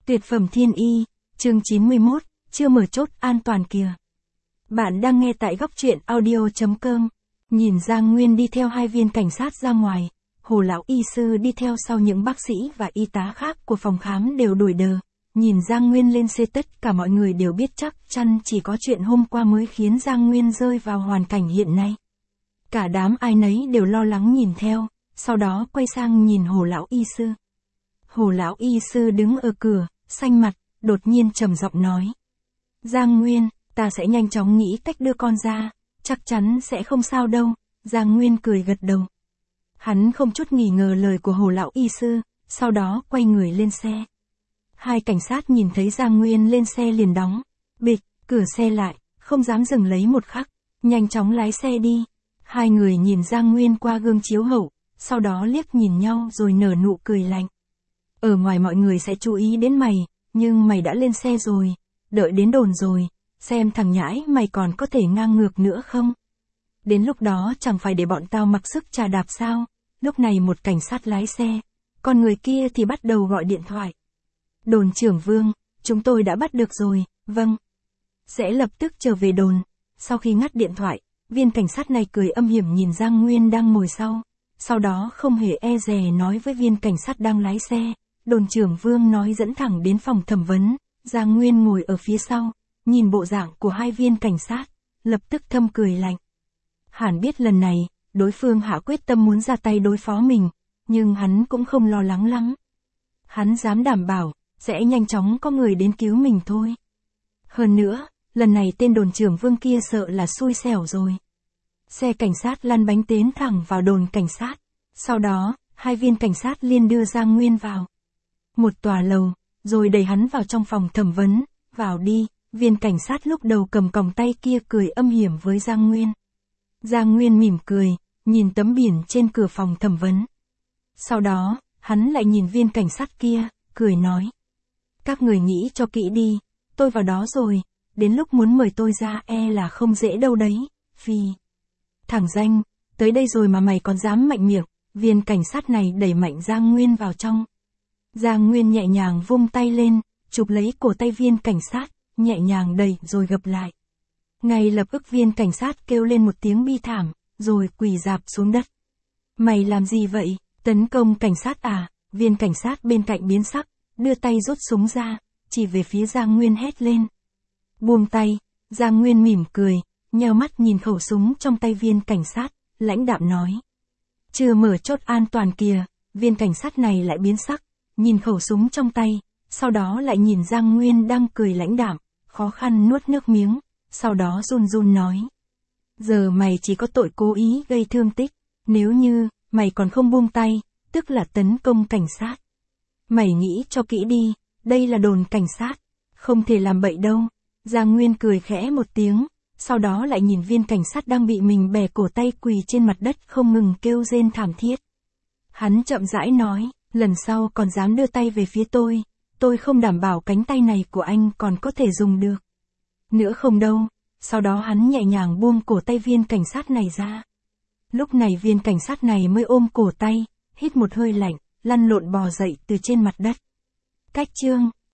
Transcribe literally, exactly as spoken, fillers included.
Tuyệt phẩm thiên y, chương chín mươi mốt, chưa mở chốt an toàn kìa. Bạn đang nghe tại góc truyện audio.com. Nhìn Giang Nguyên đi theo hai viên cảnh sát ra ngoài, Hồ lão y sư đi theo sau những bác sĩ và y tá khác của phòng khám đều đuổi đờ. Nhìn Giang Nguyên lên xe, tất cả mọi người đều biết chắc chắn chỉ có chuyện hôm qua mới khiến Giang Nguyên rơi vào hoàn cảnh hiện nay. Cả đám ai nấy đều lo lắng nhìn theo, sau đó quay sang nhìn Hồ lão y sư. Hồ lão y sư đứng ở cửa, xanh mặt, đột nhiên trầm giọng nói: Giang Nguyên, ta sẽ nhanh chóng nghĩ cách đưa con ra, chắc chắn sẽ không sao đâu. Giang Nguyên cười gật đầu. Hắn không chút nghi ngờ lời của Hồ lão y sư, sau đó quay người lên xe. Hai cảnh sát nhìn thấy Giang Nguyên lên xe liền đóng bịch cửa xe lại, không dám dừng lấy một khắc, nhanh chóng lái xe đi. Hai người nhìn Giang Nguyên qua gương chiếu hậu, sau đó liếc nhìn nhau rồi nở nụ cười lạnh. Ở ngoài mọi người sẽ chú ý đến mày, nhưng mày đã lên xe rồi, đợi đến đồn rồi, xem thằng nhãi mày còn có thể ngang ngược nữa không? Đến lúc đó chẳng phải để bọn tao mặc sức trà đạp sao? Lúc này một cảnh sát lái xe, còn người kia thì bắt đầu gọi điện thoại. Đồn trưởng Vương, chúng tôi đã bắt được rồi, vâng. Sẽ lập tức trở về đồn. Sau khi ngắt điện thoại, viên cảnh sát này cười âm hiểm nhìn Giang Nguyên đang ngồi sau. Sau đó không hề e dè nói với viên cảnh sát đang lái xe. Đồn trưởng Vương nói dẫn thẳng đến phòng thẩm vấn. Giang Nguyên ngồi ở phía sau, nhìn bộ dạng của hai viên cảnh sát, lập tức thầm cười lạnh. Hẳn biết lần này, đối phương hạ quyết tâm muốn ra tay đối phó mình, nhưng hắn cũng không lo lắng lắm. Hắn dám đảm bảo, sẽ nhanh chóng có người đến cứu mình thôi. Hơn nữa, lần này tên đồn trưởng Vương kia sợ là xui xẻo rồi. Xe cảnh sát lăn bánh tiến thẳng vào đồn cảnh sát. Sau đó, hai viên cảnh sát liên đưa Giang Nguyên vào một tòa lầu, rồi đẩy hắn vào trong phòng thẩm vấn. Vào đi, viên cảnh sát lúc đầu cầm còng tay kia cười âm hiểm với Giang Nguyên. Giang Nguyên mỉm cười, nhìn tấm biển trên cửa phòng thẩm vấn. Sau đó, hắn lại nhìn viên cảnh sát kia, cười nói: Các người nghĩ cho kỹ đi, tôi vào đó rồi, đến lúc muốn mời tôi ra e là không dễ đâu đấy, phi. Thằng danh, tới đây rồi mà mày còn dám mạnh miệng. Viên cảnh sát này đẩy mạnh Giang Nguyên vào trong. Giang Nguyên nhẹ nhàng vung tay lên, chụp lấy cổ tay viên cảnh sát, nhẹ nhàng đẩy rồi gập lại. Ngay lập tức viên cảnh sát kêu lên một tiếng bi thảm, rồi quỳ rạp xuống đất. Mày làm gì vậy, tấn công cảnh sát à? Viên cảnh sát bên cạnh biến sắc, đưa tay rút súng ra, chỉ về phía Giang Nguyên hét lên. Buông tay. Giang Nguyên mỉm cười, nheo mắt nhìn khẩu súng trong tay viên cảnh sát, lãnh đạm nói: Chưa mở chốt an toàn kìa. Viên cảnh sát này lại biến sắc, nhìn khẩu súng trong tay, sau đó lại nhìn Giang Nguyên đang cười lãnh đạm, khó khăn nuốt nước miếng, sau đó run run nói: Giờ mày chỉ có tội cố ý gây thương tích, nếu như mày còn không buông tay, tức là tấn công cảnh sát. Mày nghĩ cho kỹ đi, đây là đồn cảnh sát, không thể làm bậy đâu. Giang Nguyên cười khẽ một tiếng, sau đó lại nhìn viên cảnh sát đang bị mình bẻ cổ tay quỳ trên mặt đất không ngừng kêu rên thảm thiết. Hắn chậm rãi nói: Lần sau còn dám đưa tay về phía tôi, tôi không đảm bảo cánh tay này của anh còn có thể dùng được nữa không đâu. Sau đó hắn nhẹ nhàng buông cổ tay viên cảnh sát này ra. Lúc này viên cảnh sát này mới ôm cổ tay, hít một hơi lạnh, lăn lộn bò dậy từ trên mặt đất. Cách chương